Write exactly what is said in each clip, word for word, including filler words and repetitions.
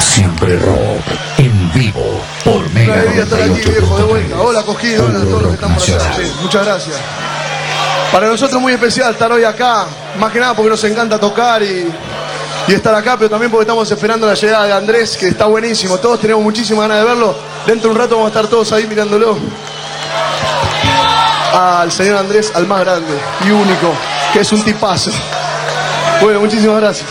Siempre rock, en vivo, por Mega noventa y ocho punto tres. Hola, Cogido, hola a todos los que están por allá. Sí, muchas gracias. Para nosotros muy especial estar hoy acá, más que nada porque nos encanta tocar y, y estar acá, pero también porque estamos esperando la llegada de Andrés, que está buenísimo. Todos tenemos muchísimas ganas de verlo. Dentro de un rato vamos a estar todos ahí mirándolo. Al señor Andrés, al más grande y único, que es un tipazo. Bueno, muchísimas gracias.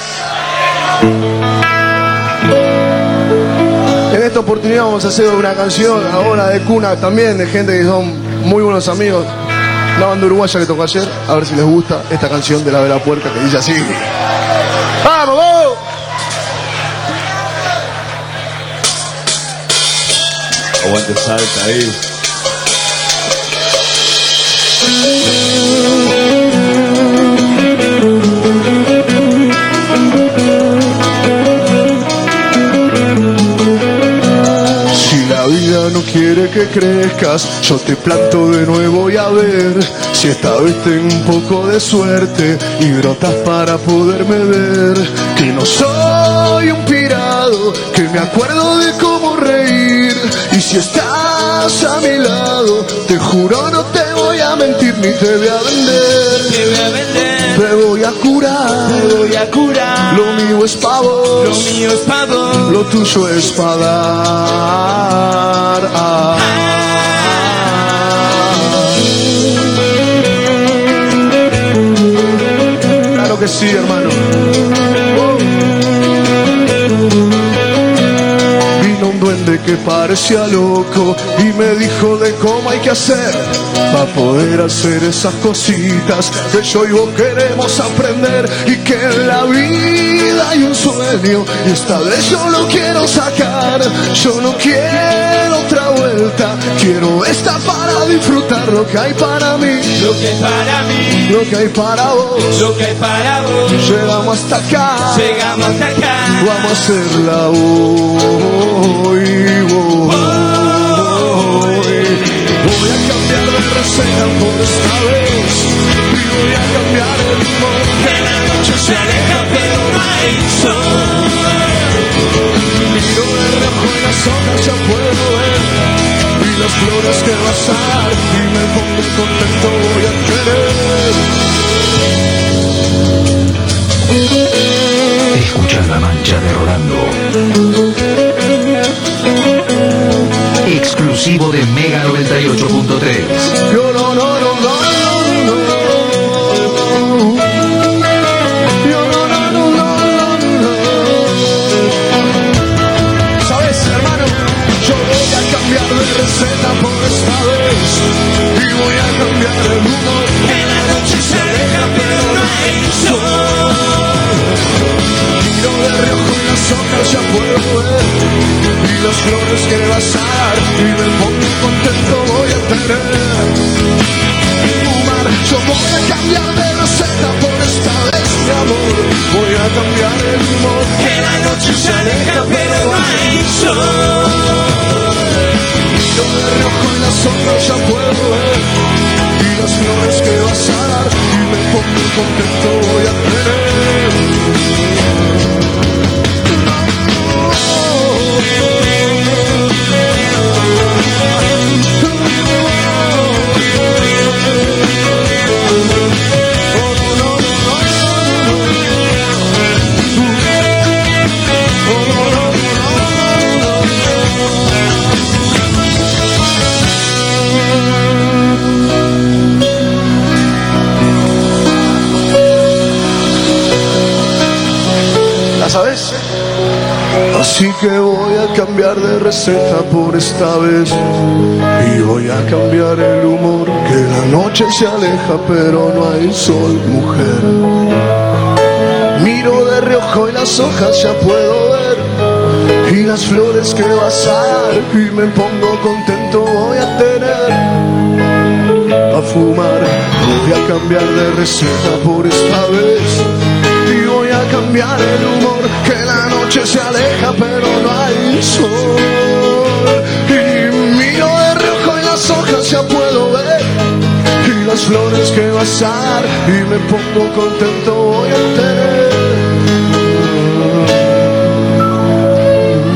En esta oportunidad vamos a hacer una canción ahora de cuna también, de gente que son muy buenos amigos. Una banda uruguaya que tocó ayer, a ver si les gusta esta canción de La Vera Puerca que dice así. ¡Vamos, vamos! Aguante Salta ahí. No quiere que crezcas, yo te planto de nuevo y a ver si esta vez tengo un poco de suerte y brotas para poderme ver. Que no soy un pirado, que me acuerdo de cómo reír, y si estás a mi lado, te juro no te voy a mentir ni te voy a vender. Te voy a vender. Te voy a curar, te voy a curar. Lo mío es pa' vos, lo mío es pa' vos. Lo tuyo es pa' dar. Ah. Claro que sí, hermano. Oh. Vino un duende que parecía loco y me dijo de cómo hay que hacer para poder hacer esas cositas que yo y vos queremos aprender, y que en la vida hay un sueño y esta vez yo lo quiero sacar. Yo no quiero otra vuelta, quiero esta para disfrutar lo que hay para mí, lo que hay para mí, lo que hay para vos, lo que hay para vos. Llegamos hasta acá, llegamos hasta acá, vamos a hacerla hoy, hoy. Voy a cambiar de receta por esta vez y voy a cambiar el humor. Que la noche se aleja pero no hay sol. Miro de reojo y las hojas ya puedo ver, y las flores que vas a dar, y me pongo contento voy a querer. Escucha La Mancha de Rolando, exclusivo de Mega noventa y ocho punto tres. Yo no, no, no, no, no, no. Yo no, no, no, no, no. ¿Sabes, hermano? Yo voy a cambiar de receta por esta vez y voy a cambiar el humor. Que la noche se aleja pero no hay sol. Miro de reojo y las hojas ya puedo ver, y las flores que vas a dar, y me pongo contento voy a tener. Fumar, yo voy a cambiar de receta por esta vez, mi amor. Voy a cambiar el humor. Que la noche se aleja pero no hay sol. Miro de reojo y las hojas ya puedo ver, y las flores que vas a dar, y me pongo contento voy a tener. ¿Sabes? Así que voy a cambiar de receta por esta vez y voy a cambiar el humor. Que la noche se aleja pero no hay sol, mujer. Miro de reojo y las hojas ya puedo ver, y las flores que vas a dar, y me pongo contento voy a tener. A fumar, voy a cambiar de receta por esta vez y voy a cambiar el humor. Que la noche se aleja pero no hay sol, y miro de reojo y las hojas ya puedo ver, y las flores que vas a dar, y me pongo contento voy a tener.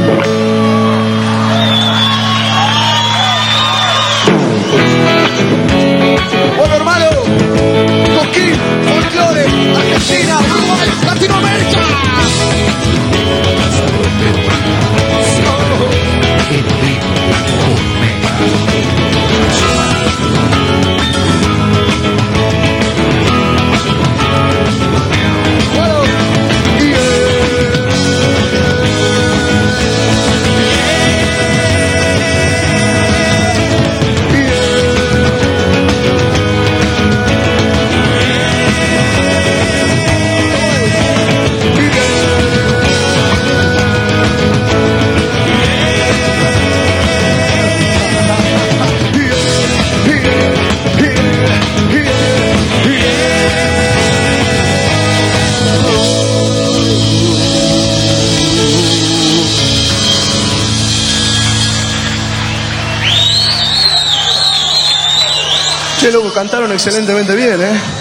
Che, loco, cantaron excelentemente bien, ¿eh?